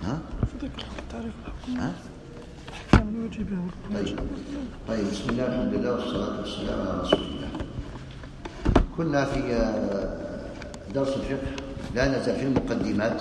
ها؟ تعريف الحكم. ها؟ الأحكام الواجبة والواجبة. طيب بسم الله الحمد لله والصلاة والسلام على رسول الله. كنا في درس الفقه لا نزال في المقدمات،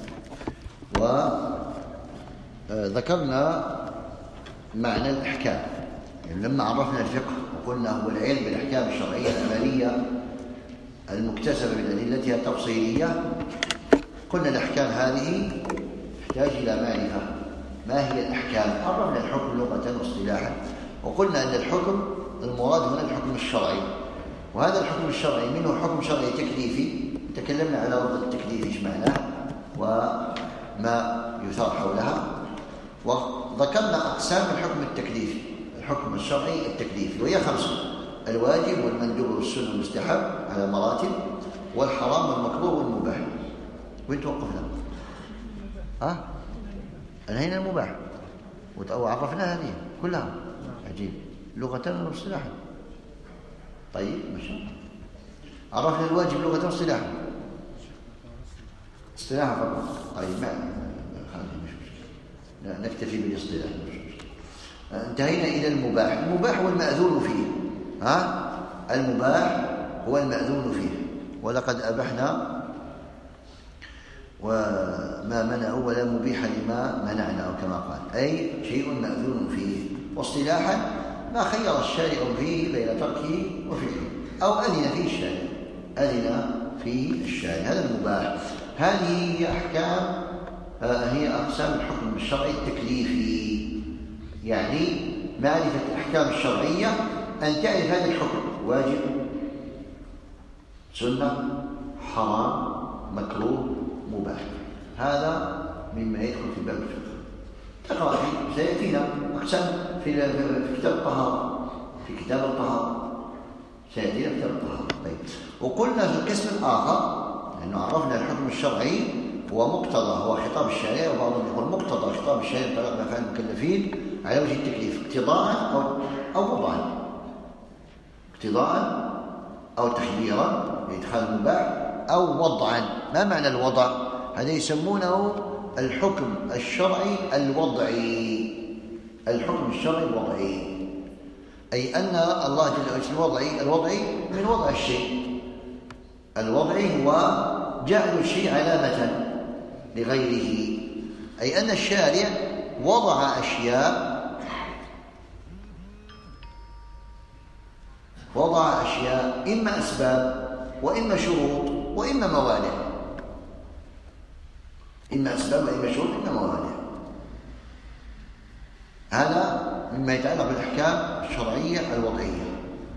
وذكرنا معنى الأحكام. يعني لما عرفنا الفقه وقلنا هو العلم بالأحكام الشرعية العملية المكتسبة من أدلتها التفصيلية، قلنا الأحكام هذه تحتاج إلى معرفة ما هي الأحكام. عرفنا الحكم لغة واصطلاحا، وقلنا أن الحكم المراد هنا الحكم الشرعي، وهذا الحكم الشرعي منه حكم شرعي تكليفي، تكلمنا على لفظ التكليف ايش معناه وما يثار حولها، وذكرنا أقسام الحكم التكليفي. الحكم الشرعي التكليفي وهي 5: الواجب والمندوب والسنة والمستحب على مراتب، والحرام والمكروه والمباح. وين توقفنا؟ انهينا المباح وعرفنا هذه كلها. عجيب، لغة واصطلاحا. طيب ماشي، عرفنا الواجب لغة واصطلاحا، اصطلاحا فقط. طيب ما مش مشكلة، نكتفي بالاصطلاح. انتهينا إلى المباح. المباح هو المأذون فيه. المباح هو المأذون فيه. ولقد أبحنا وما منعوا ولا مبيح لما منعنا، أو كما قال، أي شيء مأذون فيه. واصطلاحا ما خير الشارع فيه بين تركه وفعله، أو أذن فيه الشارع، أذن فيه الشارع، هذا المباح. هذه هي أحكام، هي أقسام الحكم الشرعي التكليفي. يعني معرفة الأحكام الشرعية أن تعرف هذا الحكم: واجب، سنة، حرام، مكروه، مباح. هذا مما يدخل في باب الفقه. تقرأ فيه، سيأتينا أقسام في كتاب الطهارة، في كتاب الطهارة سيأتينا كتاب الطهارة. طيب، وقلنا في القسم الآخر أنه عرفنا الحكم الشرعي هو مقتضى، هو خطاب الشارع، وبعضهم يقول مقتضى خطاب الشارع طلب أفعال المكلفين على وجه التكليف، اقتضاء أو وضعا، اقتضاء أو تخييرا لإدخال المباح، أو وضعا. ما معنى الوضع؟ هذا يسمونه الحكم الشرعي الوضعي. الحكم الشرعي الوضعي، أي أن الله جل وعلا الوضعي من وضع الشيء. الوضعي هو جعل الشيء علامة لغيره، أي أن الشارع وضع أشياء إما أسباب وإما شروط وإما موانع. إما أسباب وإما شروط وإما موانع. هذا مما يتعلق بالأحكام الشرعية الوضعية.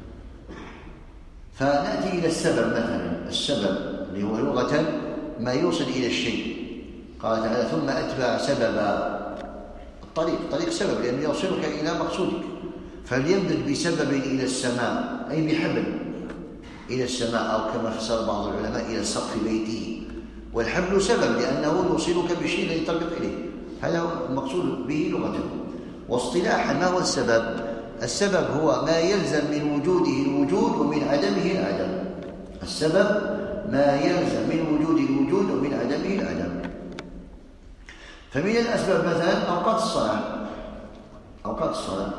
فنأتي إلى السبب مثلا. السبب اللي هو لغة ما يوصل إلى الشيء. قال تعالى: ثم أتبع سببا. الطريق سبب، لأنه يوصلك إلى مقصودك. فليمدد بسبب إلى السماء، أي بحبل إلى السماء، أو كما فسر بعض العلماء إلى سقف بيته. والحبل سبب لأنه يوصلك بالشيء الذي تربط إليه. هذا هو المقصود به لغة. واصطلاحا ما هو السبب؟ السبب هو ما يلزم من وجوده الوجود ومن عدمه العدم. السبب ما يلزم من وجوده الوجود ومن عدمه العدم. فمن الأسباب مثلا أوقات الصلاة.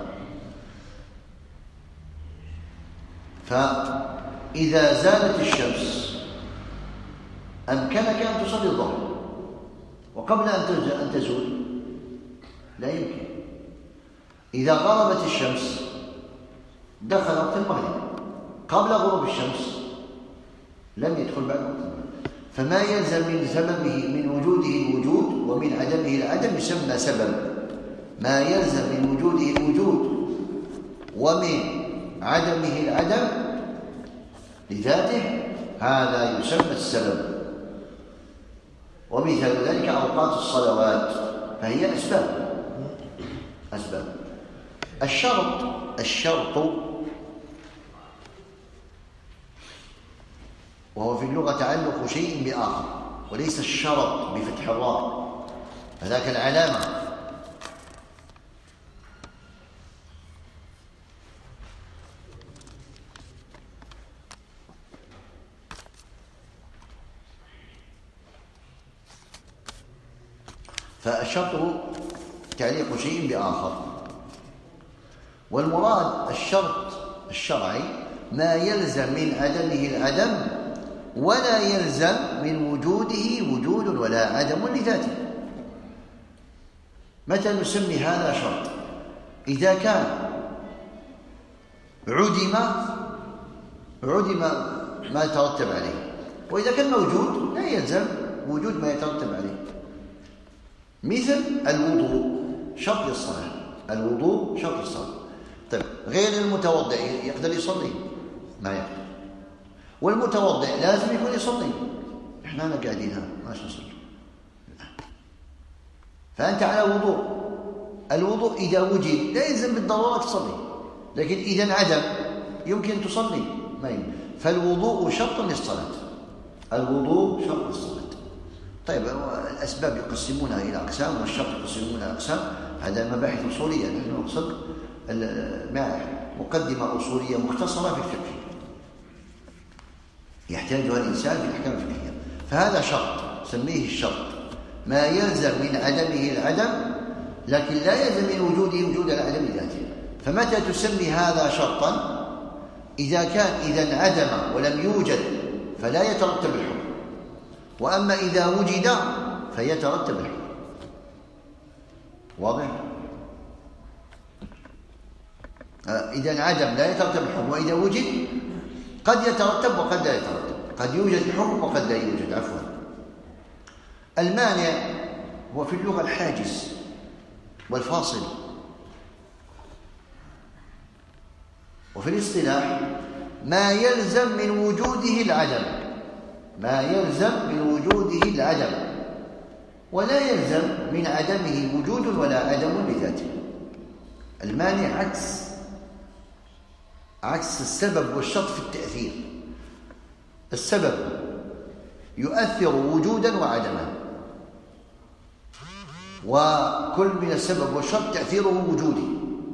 فإذا زالت الشمس أمكنك أن تصلي الظهر، وقبل أن تزول لا يمكن. إذا غربت الشمس دخل وقت المغرب، قبل غروب الشمس لم يدخل بعد وقت المغرب. فما يلزم من سببه من وجوده الوجود ومن عدمه العدم يسمى سبب. ما يلزم من وجوده الوجود ومن عدمه العدم لذاته هذا يسمى السبب. ومثال ذلك أوقات الصلوات، فهي أسباب. الشرط وهو في اللغة تعلق شيء بآخر، وليس الشرط بفتح الراء، فذاك العلامة. فالشرط تعليق شيء بآخر. والمراد الشرط الشرعي ما يلزم من عدمه العدم ولا يلزم من وجوده وجود ولا عدم لذاته. متى نسمي هذا شرط؟ إذا كان عدم ما يترتب عليه، وإذا كان موجود لا يلزم وجود ما يترتب عليه. مثل الوضوء شرط الصلاة، الوضوء شرط الصلاة. طيب غير المتوضئ يقدر يصلي؟ ما يقدر. والمتوضئ لازم يكون يصلي، احنا أنا قاعدين هنا ماش نصلي. فأنت على وضوء، الوضوء إذا وجد لا يلزم بالضرورة تصلي، لكن إذا انعدم يمكن تصلي، ما يمكن. فالوضوء شرط للصلاة، الوضوء شرط للصلاة. طيب الأسباب يقسمونها إلى أقسام، والشرط يقسمونها إلى أقسام. هذا مباحث أصولية، نحن نقصد مقدمة أصولية مختصرة في الفقه يحتاجها الإنسان في الأحكام الفقهية. فهذا شرط سميه الشرط ما يلزم من عدمه العدم، لكن لا يلزم من وجوده وجود العدم ذاته. فمتى تسمي هذا شرطا؟ إذا انعدم ولم يوجد فلا يترتب الحكم، وأما إذا وجد فيترتب الحكم. واضح؟ إذا انعدم لا يترتب الحكم، وإذا وجد قد يترتب وقد لا يترتب، قد يوجد الحكم وقد لا يوجد. عفوا. المانع هو في اللغة الحاجز والفاصل، وفي الاصطلاح ما يلزم من وجوده العدم، ما يلزم من وجوده العدم ولا يلزم من عدمه وجود ولا عدم لذاته. المانع عكس السبب والشرط في التأثير. السبب يؤثر وجودا وعدما، وكل من السبب والشرط تأثيره وجودي.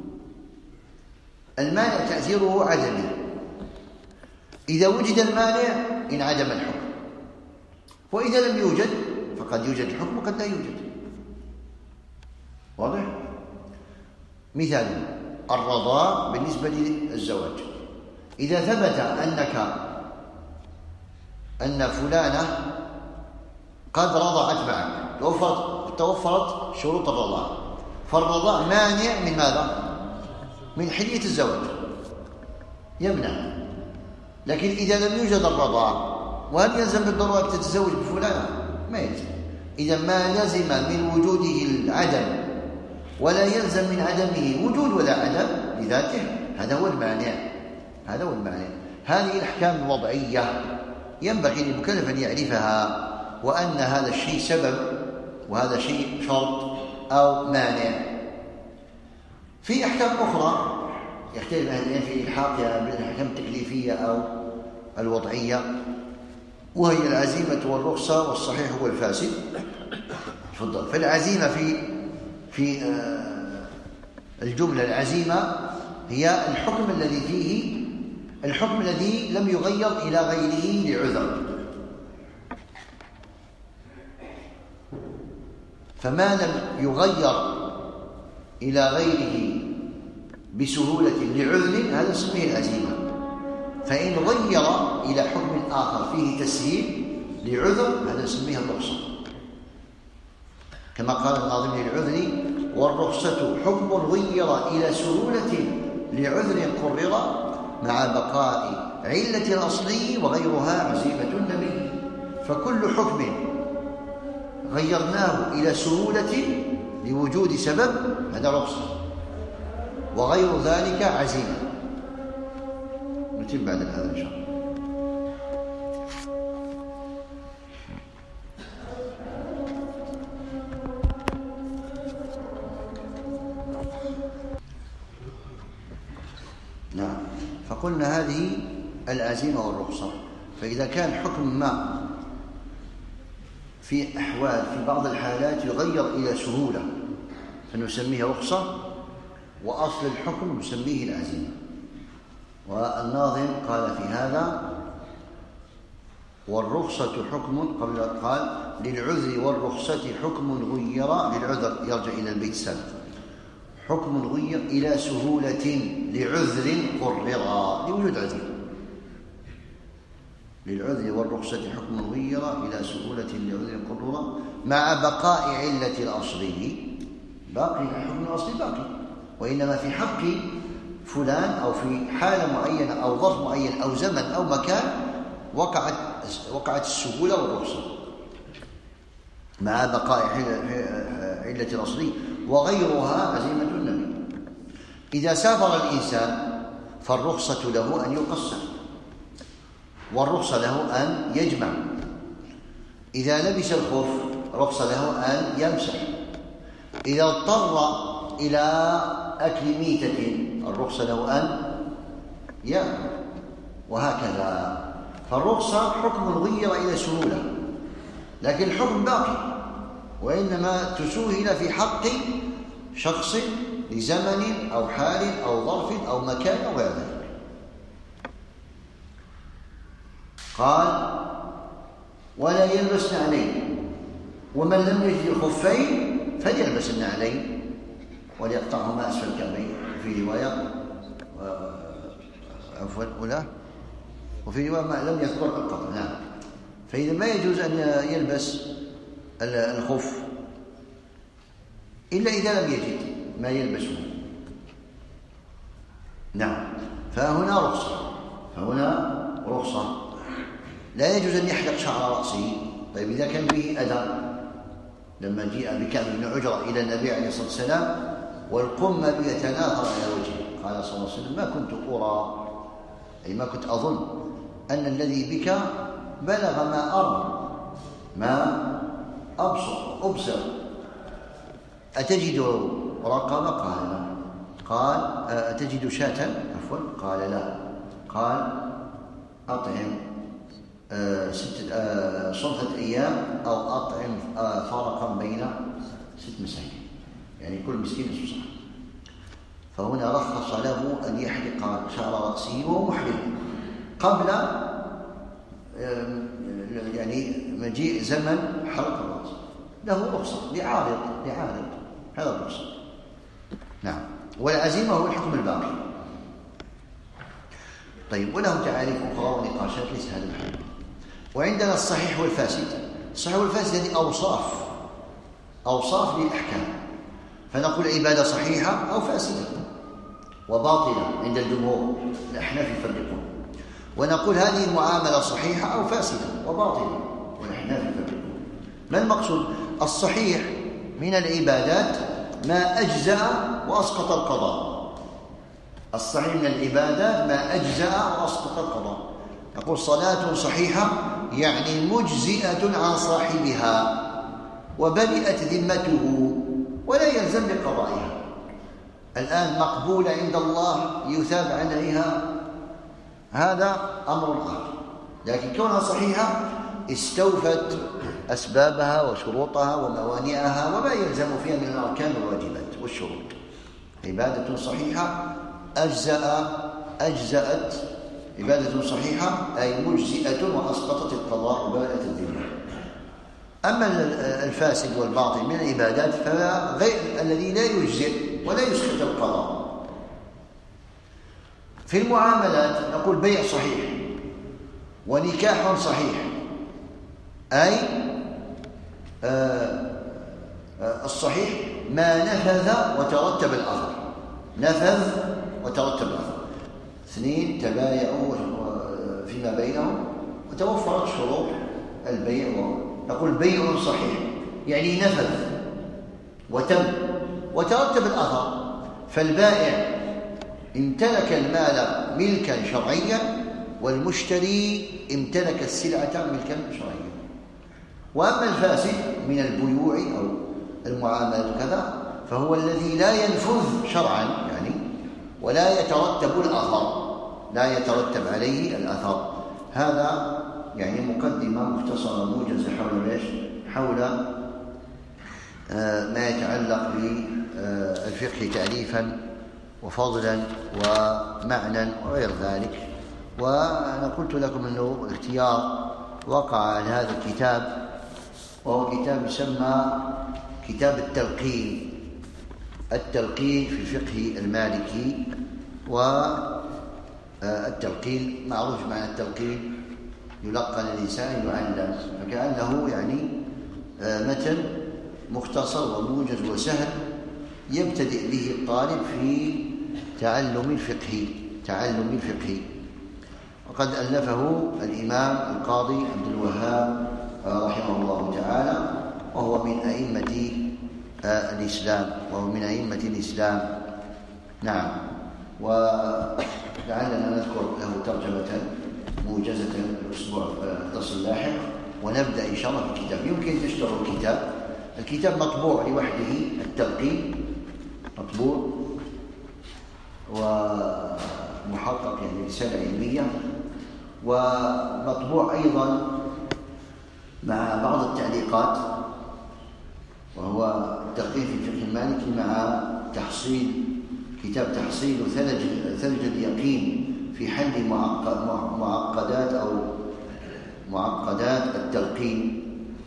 المانع تأثيره عدمي. إذا وجد المانع انعدم الحكم، وإذا لم يوجد فقد يوجد الحكم وقد لا يوجد. واضح؟ مثال الرضاع بالنسبة للزواج. إذا ثبت أن فلانة قد رضعت معك، توفرت شروط الرضاعة، فالرضاع مانع من ماذا؟ من حلية الزواج، يمنع. لكن إذا لم يوجد الرضاعة، وهل يلزم بالضرورة تتزوج بفلانة؟ ما يلزم. إذا ما لزم من وجوده العدم ولا يلزم من عدمه وجود ولا عدم لذاته، هذا هو المانع. هذا هو المانع. هذه الأحكام الوضعية ينبغي للمكلف أن يعرفها، وأن هذا الشيء سبب وهذا شيء شرط أو مانع. في أحكام أخرى يختلف أهل العلم في إلحاقها بالأحكام التكليفية أو الوضعية، وهي العزيمة والرخصة، والصحيح هو الفاسد. تفضل. فالعزيمة في الجملة، العزيمة هي الحكم الذي لم يغير إلى غيره لعذر. فما لم يغير إلى غيره بسهولة لعذر هذا اسمه العزيمة. فإن غير إلى حكم آخر فيه تسهيل لعذر هذا اسمه الرخصة، كما قال الناظم للعذر: والرخصة حكم غير إلى سهولة لعذر قرر مع بقاء علة الأصلي وغيرها عزيمة النبي. فكل حكم غيرناه إلى سهولة لوجود سبب هذا رخصة، وغير ذلك عزيمة. نتم بعد هذا إن شاء الله. نعم. فقلنا هذه العزيمة والرخصة. فإذا كان حكم ما في بعض الحالات يغير إلى سهولة فنسميه رخصة، وأصل الحكم نسميه العزيمة. والناظم قال في هذا: والرخصة حكم قبل قال للعذر والرخصة حكم غير للعذر يرجع إلى البيت السابق حكم غير إلى سهولة لعذر قرر لوجود عذر للعذر والرخصة حكم غير إلى سهولة لعذر قرر مع بقاء علة الأصلي باقي الحكم الأصلي باقي وإنما في حق فلان أو في حالة معينة أو ظرف معين أو زمن أو مكان وقعت السهولة والرخصة مع بقاء علة الأصلي وغيرها عزيمة النبي. إذا سافر الإنسان فالرخصة له أن يقصر والرخصة له أن يجمع. إذا لبس الخف رخصة له أن يمسح. إذا اضطر إلى أكل ميتة الرخصة له أن يأكل وهكذا. فالرخصة حكم غير إلى سهولة لكن الحكم باقي وإنما تسهل في حق شخص لزمن أو حال أو ظرف أو مكان أو غير ذلك. قال ولا يلبس نعلين ومن لم يجد الخفين فليلبس النعلين وليقطعهما أسفل الكعبين. وفي رواية عفوا ولا وفي رواية ما لم يذكر القطع. نعم. فإذا ما يجوز أن يلبس الخف إلا إذا لم يجد ما يلبسه. نعم. فهنا رخصة لا يجوز أن يحلق شعر رأسه. طيب إذا كان به أذى لما جاء بكعب بن عجرة إلى النبي عليه الصلاة والسلام والقمة يتناثر على وجهه قال صلى الله عليه وسلم ما كنت أرى أي ما كنت أظن أن الذي بك بلغ ما أرى ما أبصر أتجد رقبة قال لا. قال أتجد شاة عفوا قال لا. قال أطعم صمتة أيام أو أطعم فارقا بين 6 مساكين يعني كل مسكين نصف صاع. فهنا رخص له أن يحلق شعر رأسه وهو محرم قبل يعني مجيء زمن حلق الرأس له رخصة لعارض هذا الرخصة. نعم. والعزيمة هو الحكم الباقي. طيب وله تعاريف أخرى ونقاشات ليس هذا المحل. وعندنا الصحيح والفاسد. الصحيح والفاسد هذه أوصاف للأحكام فنقول عبادة صحيحة أو فاسدة وباطلة عند الجمهور الأحناف يفرقون ونقول هذه المعاملة صحيحة أو فاسدة وباطلة والأحناف يفرقون. ما المقصود؟ الصحيح من العبادات ما أجزأ وأسقط القضاء. الصحيح من العبادات ما أجزأ وأسقط القضاء. نقول صلاة صحيحة يعني مجزئة عن صاحبها وبرئت ذمته ولا يلزم بقضائها. الآن مقبولة عند الله يثاب عليها هذا أمر آخر لكن كونها صحيحة استوفت أسبابها وشروطها وموانعها وما يلزم فيها من الأركان والواجبات والشروط. عبادة صحيحة أجزأت عبادة صحيحة أي مجزئة وأسقطت القضاء وبرئت الذمة. أما الفاسد والباطل من العبادات فغير الذي لا يجزئ ولا يسقط القضاء. في المعاملات نقول بيع صحيح ونكاح صحيح أي الصحيح ما نفذ وترتب الأثر. نفذ وترتب الأثر. 2 تبايعوا فيما بينهم وتوفرت شروط البيع. نقول بيع صحيح يعني نفذ وتم وترتب الأثر. فالبائع امتلك المال ملكا شرعيا والمشتري امتلك السلعة ملكا شرعيا. وأما الفاسد من البيوع أو المعاملات كذا فهو الذي لا ينفذ شرعا يعني ولا يترتب الأثر لا يترتب عليه الأثر. هذا يعني مقدمة مختصرة موجزة حول ايش؟ حول ما يتعلق بالفقه تعريفا وفضلا ومعنى وغير ذلك. وأنا قلت لكم أنه اختيار وقع على هذا الكتاب، وهو كتاب يسمى كتاب التلقين في الفقه المالكي. والتلقين معروف معنى التلقين، يلقن الإنسان يعلم، فكأنه يعني متن مختصر وموجز وسهل يبتدئ به الطالب في تعلم الفقه. وقد ألفه الإمام القاضي عبد الوهاب رحمه الله تعالى، وهو من أئمة الإسلام. نعم. ولعلنا نذكر له ترجمة موجزة الأسبوع الدرس اللاحق، ونبدأ إن شاء الله في الكتاب. يمكن تشتروا الكتاب مطبوع لوحده، التلقين مطبوع ومحقق يعني رسالة علمية، ومطبوع أيضا مع بعض التعليقات، وهو التلقين في الفقه المالكي مع كتاب تحصيل ثلج اليقين في حل معقدات التلقين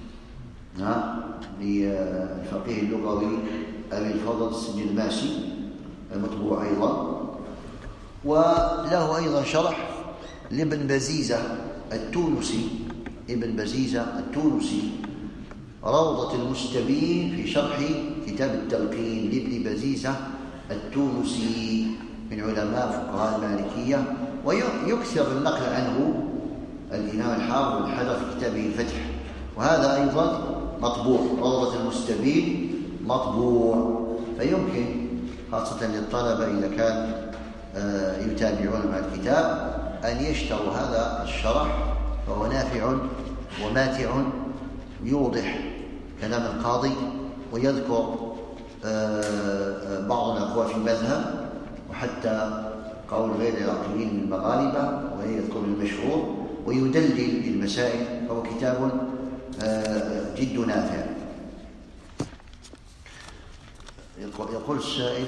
للفقيه اللغوي أبي الفضل السجلماسي، المطبوع أيضا. وله أيضا شرح لابن بزيزة التونسي، روضة المستبين في شرح كتاب التلقين لابن بزيزة التونسي من علماء فقهاء المالكية، ويكثر النقل عنه الإمام الحافظ بن حجر في كتابه الفتح. وهذا أيضا مطبوع، روضة المستبين مطبوع، فيمكن خاصة للطلبة إذا كان يتابعون مع الكتاب أن يشتروا هذا الشرح، فهو نافع وماتع، يوضح كلام القاضي ويذكر بعض الأقوال في المذهب، وحتى قول غير العراقيين من المغاربة، ويذكر المشهور ويدلل المسائل، فهو كتاب جد نافع. يقول السائل: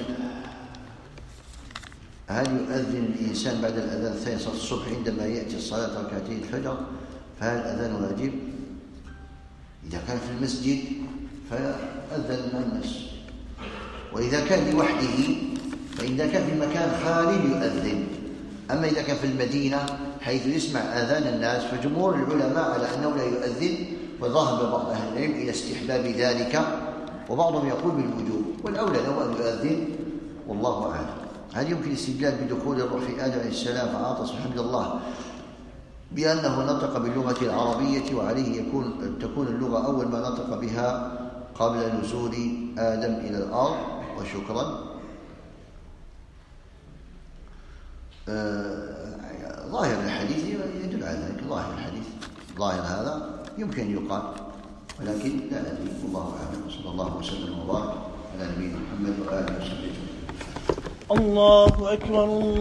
هل يؤذن الإنسان بعد الأذان الثاني صلاة الصبح عندما يأتي الصلاة ركعتي الفجر؟ فهل الأذان واجب؟ إذا كان في المسجد فأذن مع الناس، وإذا كان لوحده فإذا كان في مكان خالي يؤذن. أما إذا كان في المدينة حيث يسمع آذان الناس فجمهور العلماء على أنه لا يؤذن، وذهب بعض أهل العلم إلى استحباب ذلك، وبعضهم يقول بالوجوب، والأولى له أن يؤذن، والله أعلم. هل يمكن الاستدلال بدخول الروح في آدم عليه السلام فعاطس حمد الله بأنه نطق باللغة العربية، وعليه تكون اللغة أول ما نطق بها قبل نزول آدم إلى الأرض؟ وشكرا. ظاهر الحديث يدل على ذلك، ظاهر هذا يمكن يقال، ولكن لا ندري، والله أعلم. صلى الله وسلم وبارك على نبينا محمد وآله وصحبه. الله أكبر.